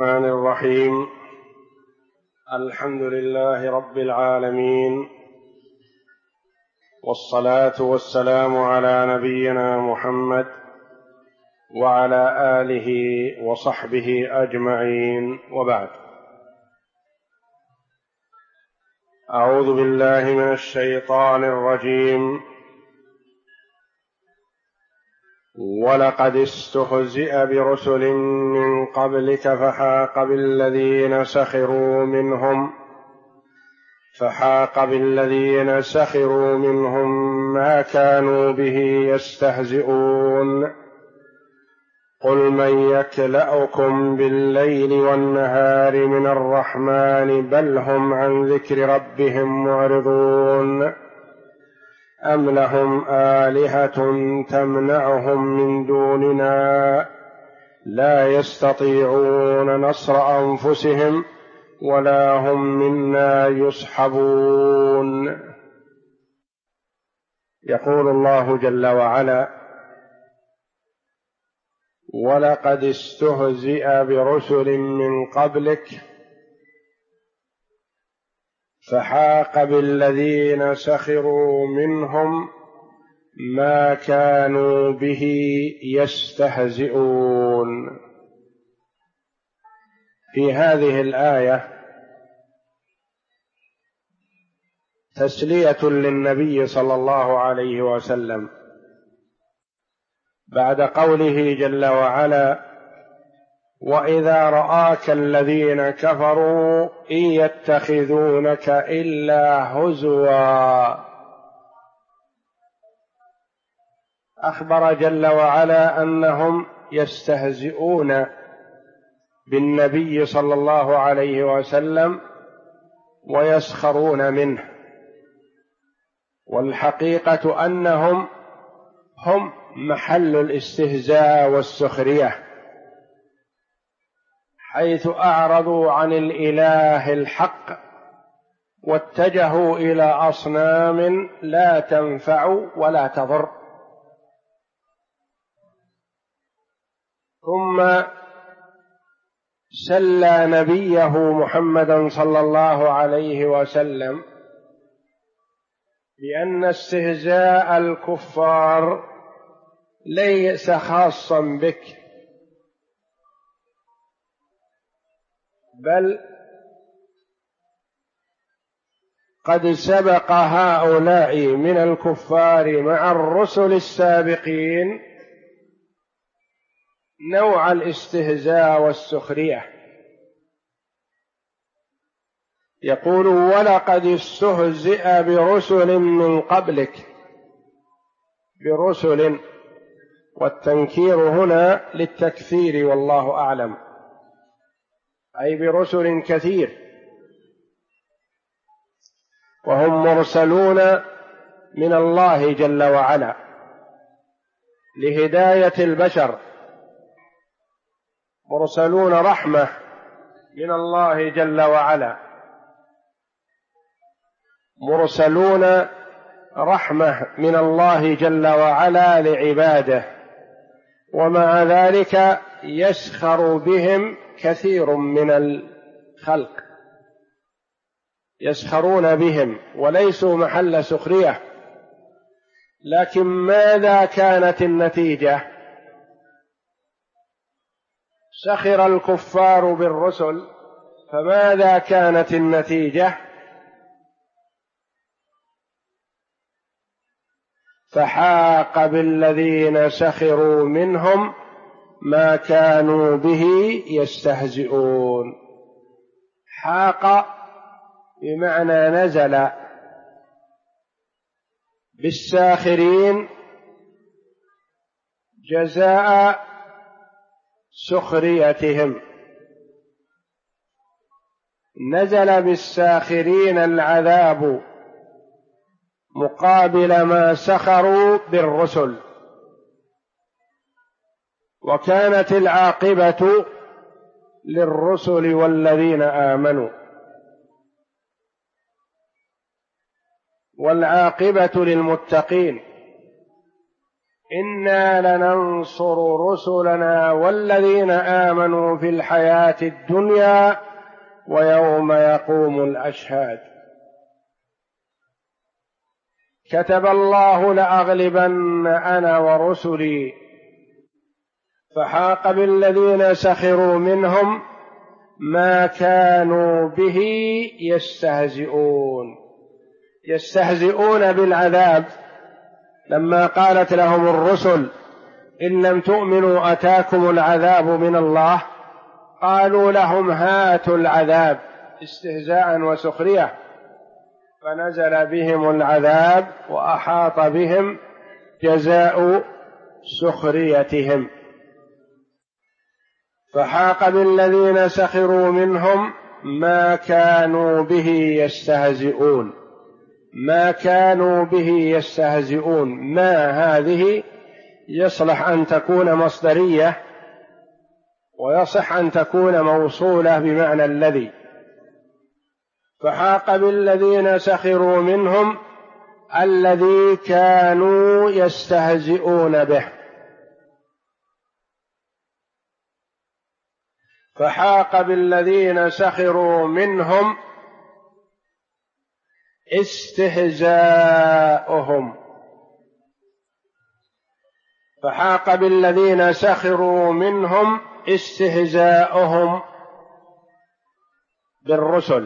الرحمن الرحيم. الحمد لله رب العالمين، والصلاة والسلام على نبينا محمد وعلى آله وصحبه أجمعين، وبعد. أعوذ بالله من الشيطان الرجيم. ولقد استهزئ برسل من قبلك فحاق بالذين سخروا منهم ما كانوا به يستهزئون. قل من يكلأكم بالليل والنهار من الرحمن بل هم عن ذكر ربهم معرضون. أم لهم آلهة تمنعهم من دوننا لا يستطيعون نصر أنفسهم ولا هم منا يصحبون. يقول الله جل وعلا: ولقد استهزئ برسل من قبلك فحاق بالذين سخروا منهم ما كانوا به يستهزئون. في هذه الآية تسلية للنبي صلى الله عليه وسلم بعد قوله جل وعلا: وإذا رآك الذين كفروا إن يتخذونك إلا هزوا. أخبر جل وعلا أنهم يستهزئون بالنبي صلى الله عليه وسلم ويسخرون منه، والحقيقة أنهم هم محل الاستهزاء والسخرية، حيث أعرضوا عن الإله الحق واتجهوا إلى أصنام لا تنفع ولا تضر. ثم سلى نبيه محمدا صلى الله عليه وسلم بأن استهزاء الكفار ليس خاصا بك، بل قد سبق هؤلاء من الكفار مع الرسل السابقين نوع الاستهزاء والسخرية. يقول: ولقد استهزئ برسل من قبلك. برسل، والتنكير هنا للتكثير والله أعلم، أي برسل كثير، وهم مرسلون من الله جل وعلا لهداية البشر، مرسلون رحمة من الله جل وعلا، مرسلون رحمة من الله جل وعلا لعباده، ومع ذلك يسخر بهم كثير من الخلق، يسخرون بهم وليسوا محل سخرية. لكن ماذا كانت النتيجة؟ سخر الكفار بالرسل، فماذا كانت النتيجة؟ فحاق بالذين سخروا منهم ما كانوا به يستهزئون. حاق بمعنى نزل بالساخرين جزاء سخريتهم، نزل بالساخرين العذاب مقابل ما سخروا بالرسل، وكانت العاقبة للرسل والذين آمنوا، والعاقبة للمتقين. إنا لننصر رسلنا والذين آمنوا في الحياة الدنيا ويوم يقوم الأشهاد. كتب الله لأغلبن أنا ورسلي فحاق بالذين سخروا منهم ما كانوا به يستهزئون. يستهزئون بالعذاب لما قالت لهم الرسل إن لم تؤمنوا أتاكم العذاب من الله، قالوا لهم هاتوا العذاب استهزاء وسخرية، فنزل بهم العذاب وأحاط بهم جزاء سخريتهم. فحاق بالذين سخروا منهم ما كانوا به يستهزئون. ما كانوا به يستهزئون، ما هذه يصلح أن تكون مصدرية ويصح أن تكون موصولة بمعنى الذي. فحاق بالذين سخروا منهم الذي كانوا يستهزئون به. فحاق بالذين سخروا منهم استهزاؤهم. فحاق بالذين سخروا منهم استهزاؤهم بالرسل.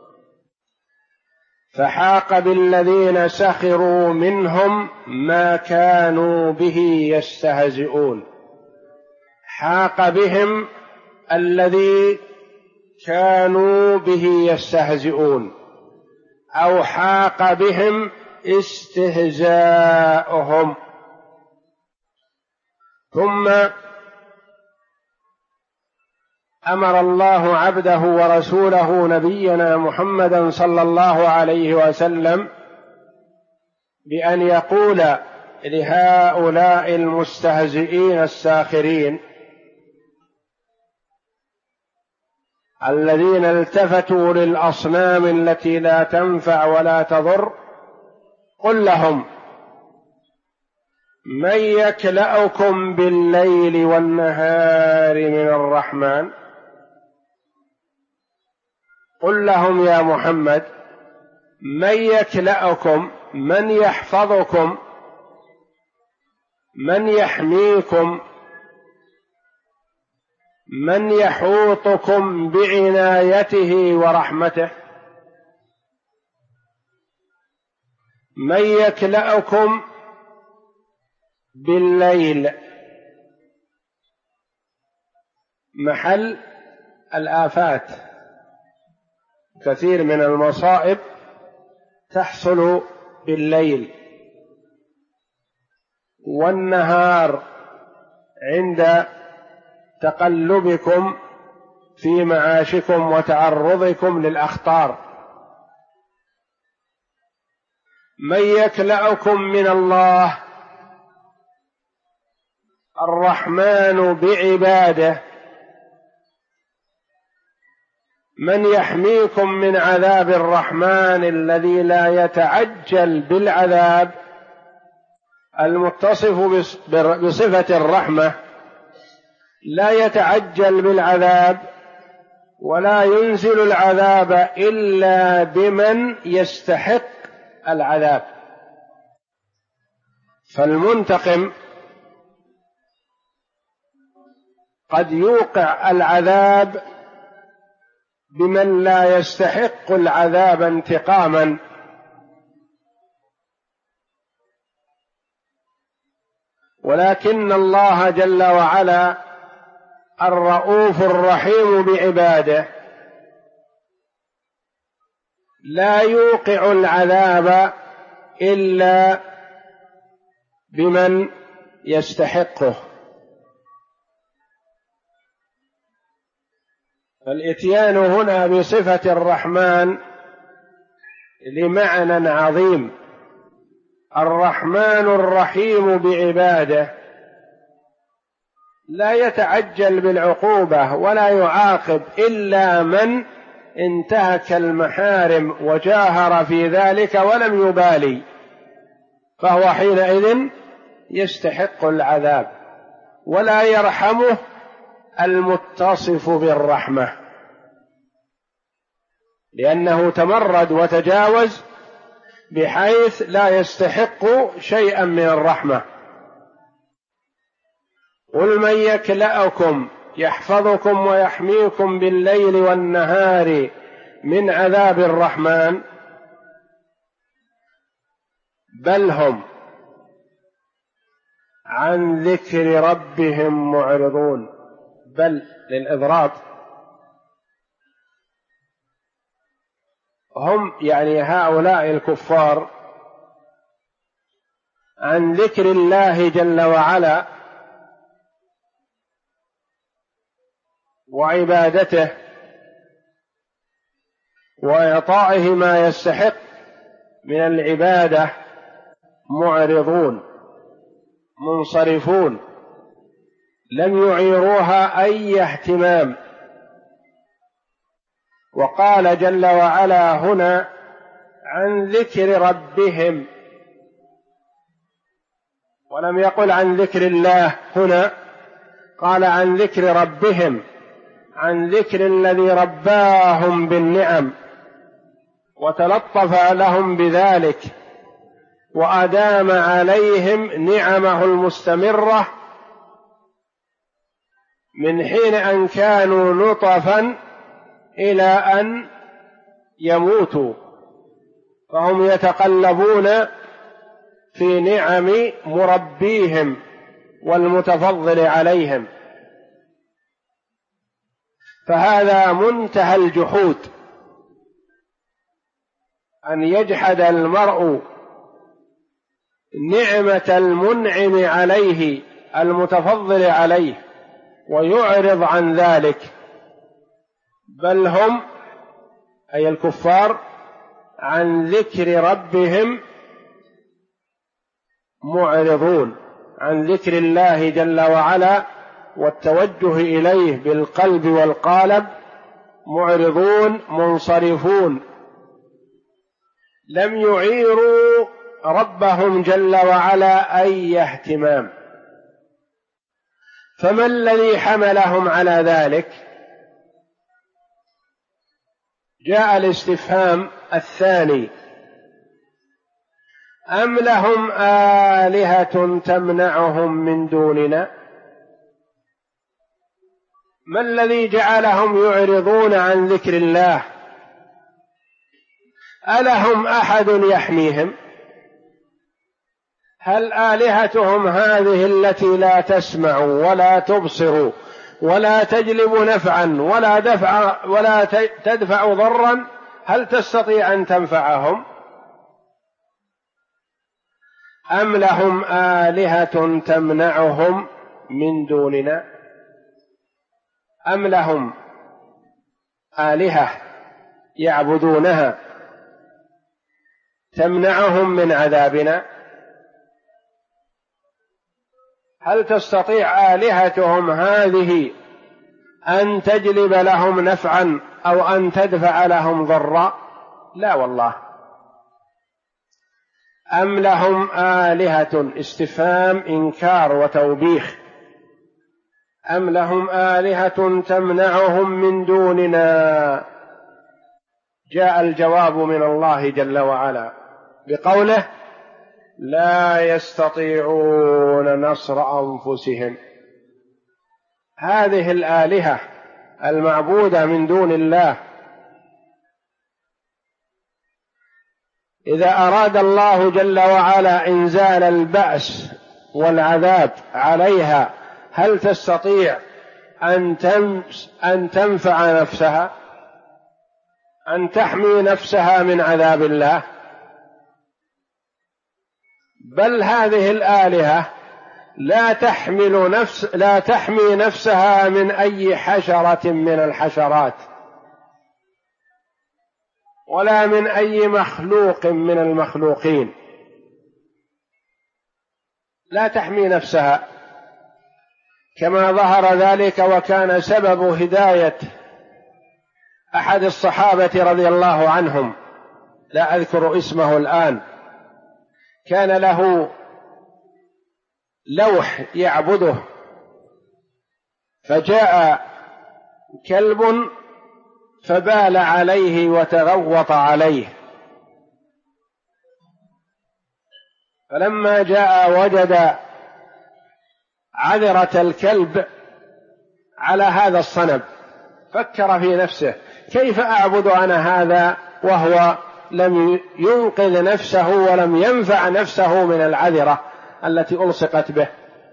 فحاق بالذين سخروا منهم ما كانوا به يستهزئون. حاق بهم الذي كانوا به يستهزئون، أو حاق بهم استهزاؤهم. ثم أمر الله عبده ورسوله نبينا محمدا صلى الله عليه وسلم بأن يقول لهؤلاء المستهزئين الساخرين الذين التفتوا للأصنام التي لا تنفع ولا تضر: قل لهم من يكلأكم بالليل والنهار من الرحمن. قل لهم يا محمد من يكلأكم، من يحفظكم، من يحميكم، من يحوطكم بعنايته ورحمته. من يكلأكم بالليل محل الآفات، كثير من المصائب تحصل بالليل، والنهار عند تقلبكم في معاشكم وتعرضكم للأخطار. من يكلأكم من الله الرحمن بعباده، من يحميكم من عذاب الرحمن الذي لا يتعجل بالعذاب، المتصف بصفة الرحمة، لا يتعجل بالعذاب ولا ينزل العذاب إلا بمن يستحق العذاب. فالمنتقم قد يوقع العذاب بمن لا يستحق العذاب انتقاما، ولكن الله جل وعلا الرؤوف الرحيم بعباده لا يوقع العذاب إلا بمن يستحقه. فالإتيان هنا بصفة الرحمن لمعنى عظيم. الرحمن الرحيم بعباده لا يتعجل بالعقوبة ولا يعاقب إلا من انتهك المحارم وجاهر في ذلك ولم يبالي، فهو حينئذ يستحق العذاب، ولا يرحمه المتصف بالرحمة، لأنه تمرد وتجاوز بحيث لا يستحق شيئا من الرحمة. قل من يكلأكم يحفظكم ويحميكم بالليل والنهار من عذاب الرحمن بل هم عن ذكر ربهم معرضون. بل للإضراب، هم يعني هؤلاء الكفار عن ذكر الله جل وعلا وعبادته وإعطائه ما يستحق من العبادة معرضون منصرفون، لم يعيروها أي اهتمام. وقال جل وعلا هنا عن ذكر ربهم، ولم يقل عن ذكر الله، هنا قال عن ذكر ربهم، عن ذكر الذي رباهم بالنعم وتلطف لهم بذلك وأدام عليهم نعمه المستمرة من حين أن كانوا نطفا إلى أن يموتوا، فهم يتقلبون في نعم مربيهم والمتفضل عليهم. فهذا منتهى الجحود، أن يجحد المرء نعمة المنعم عليه المتفضل عليه ويعرض عن ذلك. بل هم أي الكفار عن ذكر ربهم معرضون، عن ذكر الله جل وعلا والتوجه إليه بالقلب والقالب معرضون منصرفون، لم يعيروا ربهم جل وعلا أي اهتمام. فما الذي حملهم على ذلك؟ جاء الاستفهام الثاني: أم لهم آلهة تمنعهم من دوننا؟ ما الذي جعلهم يعرضون عن ذكر الله؟ ألهم أحد يحميهم؟ هل آلهتهم هذه التي لا تسمع ولا تبصر ولا تجلب نفعا ولا تدفع ضرا، هل تستطيع أن تنفعهم؟ أم لهم آلهة تمنعهم من دوننا؟ أم لهم آلهة يعبدونها تمنعهم من عذابنا؟ هل تستطيع آلهتهم هذه أن تجلب لهم نفعا أو أن تدفع لهم ضرا؟ لا والله. أم لهم آلهة، استفهام إنكار وتوبيخ، أم لهم آلهة تمنعهم من دوننا؟ جاء الجواب من الله جل وعلا بقوله: لا يستطيعون نصر أنفسهم. هذه الآلهة المعبودة من دون الله إذا أراد الله جل وعلا إنزال البأس والعذاب عليها، هل تستطيع أن تنفع نفسها، أن تحمي نفسها من عذاب الله؟ بل هذه الآلهة لا تحمي نفسها من أي حشرة من الحشرات ولا من أي مخلوق من المخلوقين، لا تحمي نفسها، كما ظهر ذلك وكان سبب هداية أحد الصحابة رضي الله عنهم، لا أذكر اسمه الآن، كان له لوح يعبده، فجاء كلب فبال عليه وتغوط عليه، فلما جاء وجد عذرة الكلب على هذا الصنم، فكر في نفسه: كيف أعبد أنا هذا وهو لم ينقذ نفسه ولم ينفع نفسه من العذرة التي ألصقت به؟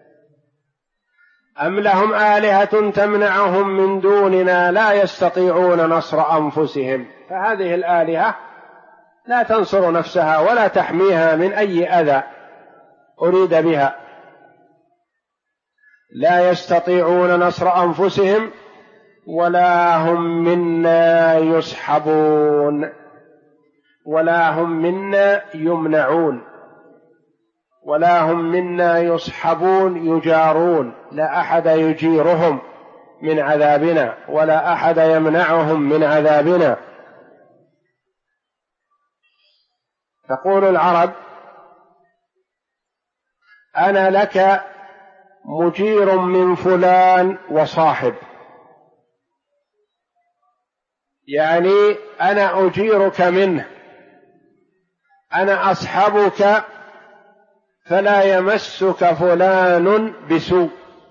أم لهم آلهة تمنعهم من دوننا لا يستطيعون نصر أنفسهم. فهذه الآلهة لا تنصر نفسها ولا تحميها من أي أذى أريد بها، لا يستطيعون نصر أنفسهم ولا هم منا يسحبون، ولا هم منا يمنعون، ولا هم منا يصحبون يجارون، لا أحد يجيرهم من عذابنا ولا أحد يمنعهم من عذابنا. تقول العرب: أنا لك مجير من فلان وصاحب، يعني أنا أجيرك منه، أنا أصحبك فلا يمسك فلان بسوء.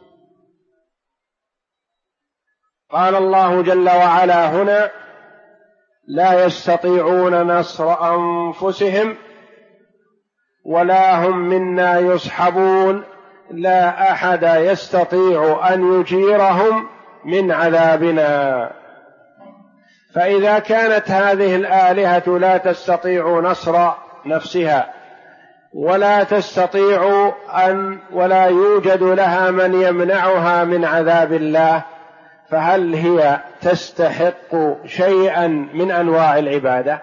قال الله جل وعلا هنا: لا يستطيعون نصر أنفسهم ولا هم منا يصحبون، لا أحد يستطيع أن يجيرهم من عذابنا. فإذا كانت هذه الآلهة لا تستطيع نصر نفسها ولا تستطيع ولا يوجد لها من يمنعها من عذاب الله، فهل هي تستحق شيئا من أنواع العبادة؟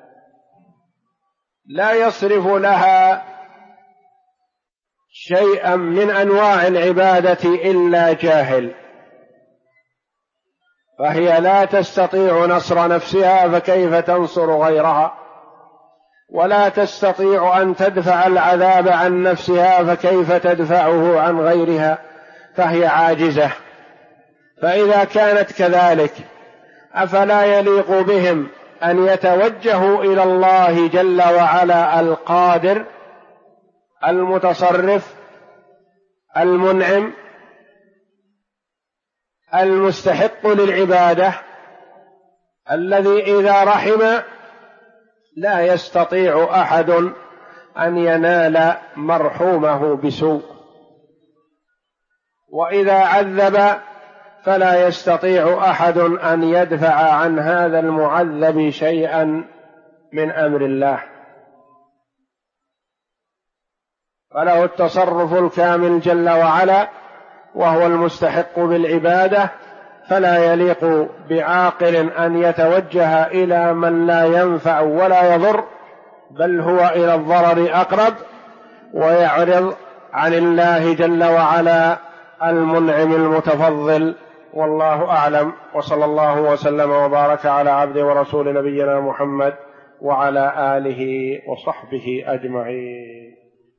لا يصرف لها شيئا من أنواع العبادة إلا جاهل، فهي لا تستطيع نصر نفسها فكيف تنصر غيرها، ولا تستطيع أن تدفع العذاب عن نفسها فكيف تدفعه عن غيرها، فهي عاجزة. فإذا كانت كذلك أفلا يليق بهم أن يتوجهوا إلى الله جل وعلا القادر المتصرف المنعم المستحق للعبادة، الذي إذا رحم لا يستطيع أحد أن ينال مرحومه بسوء، وإذا عذب فلا يستطيع أحد أن يدفع عن هذا المعذب شيئا من أمر الله، فله التصرف الكامل جل وعلا وهو المستحق بالعبادة، فلا يليق بعاقل أن يتوجه إلى من لا ينفع ولا يضر، بل هو إلى الضرر أقرب، ويعرض عن الله جل وعلا المنعم المتفضل. والله أعلم، وصلى الله وسلم وبارك على عبده ورسول نبينا محمد وعلى آله وصحبه أجمعين.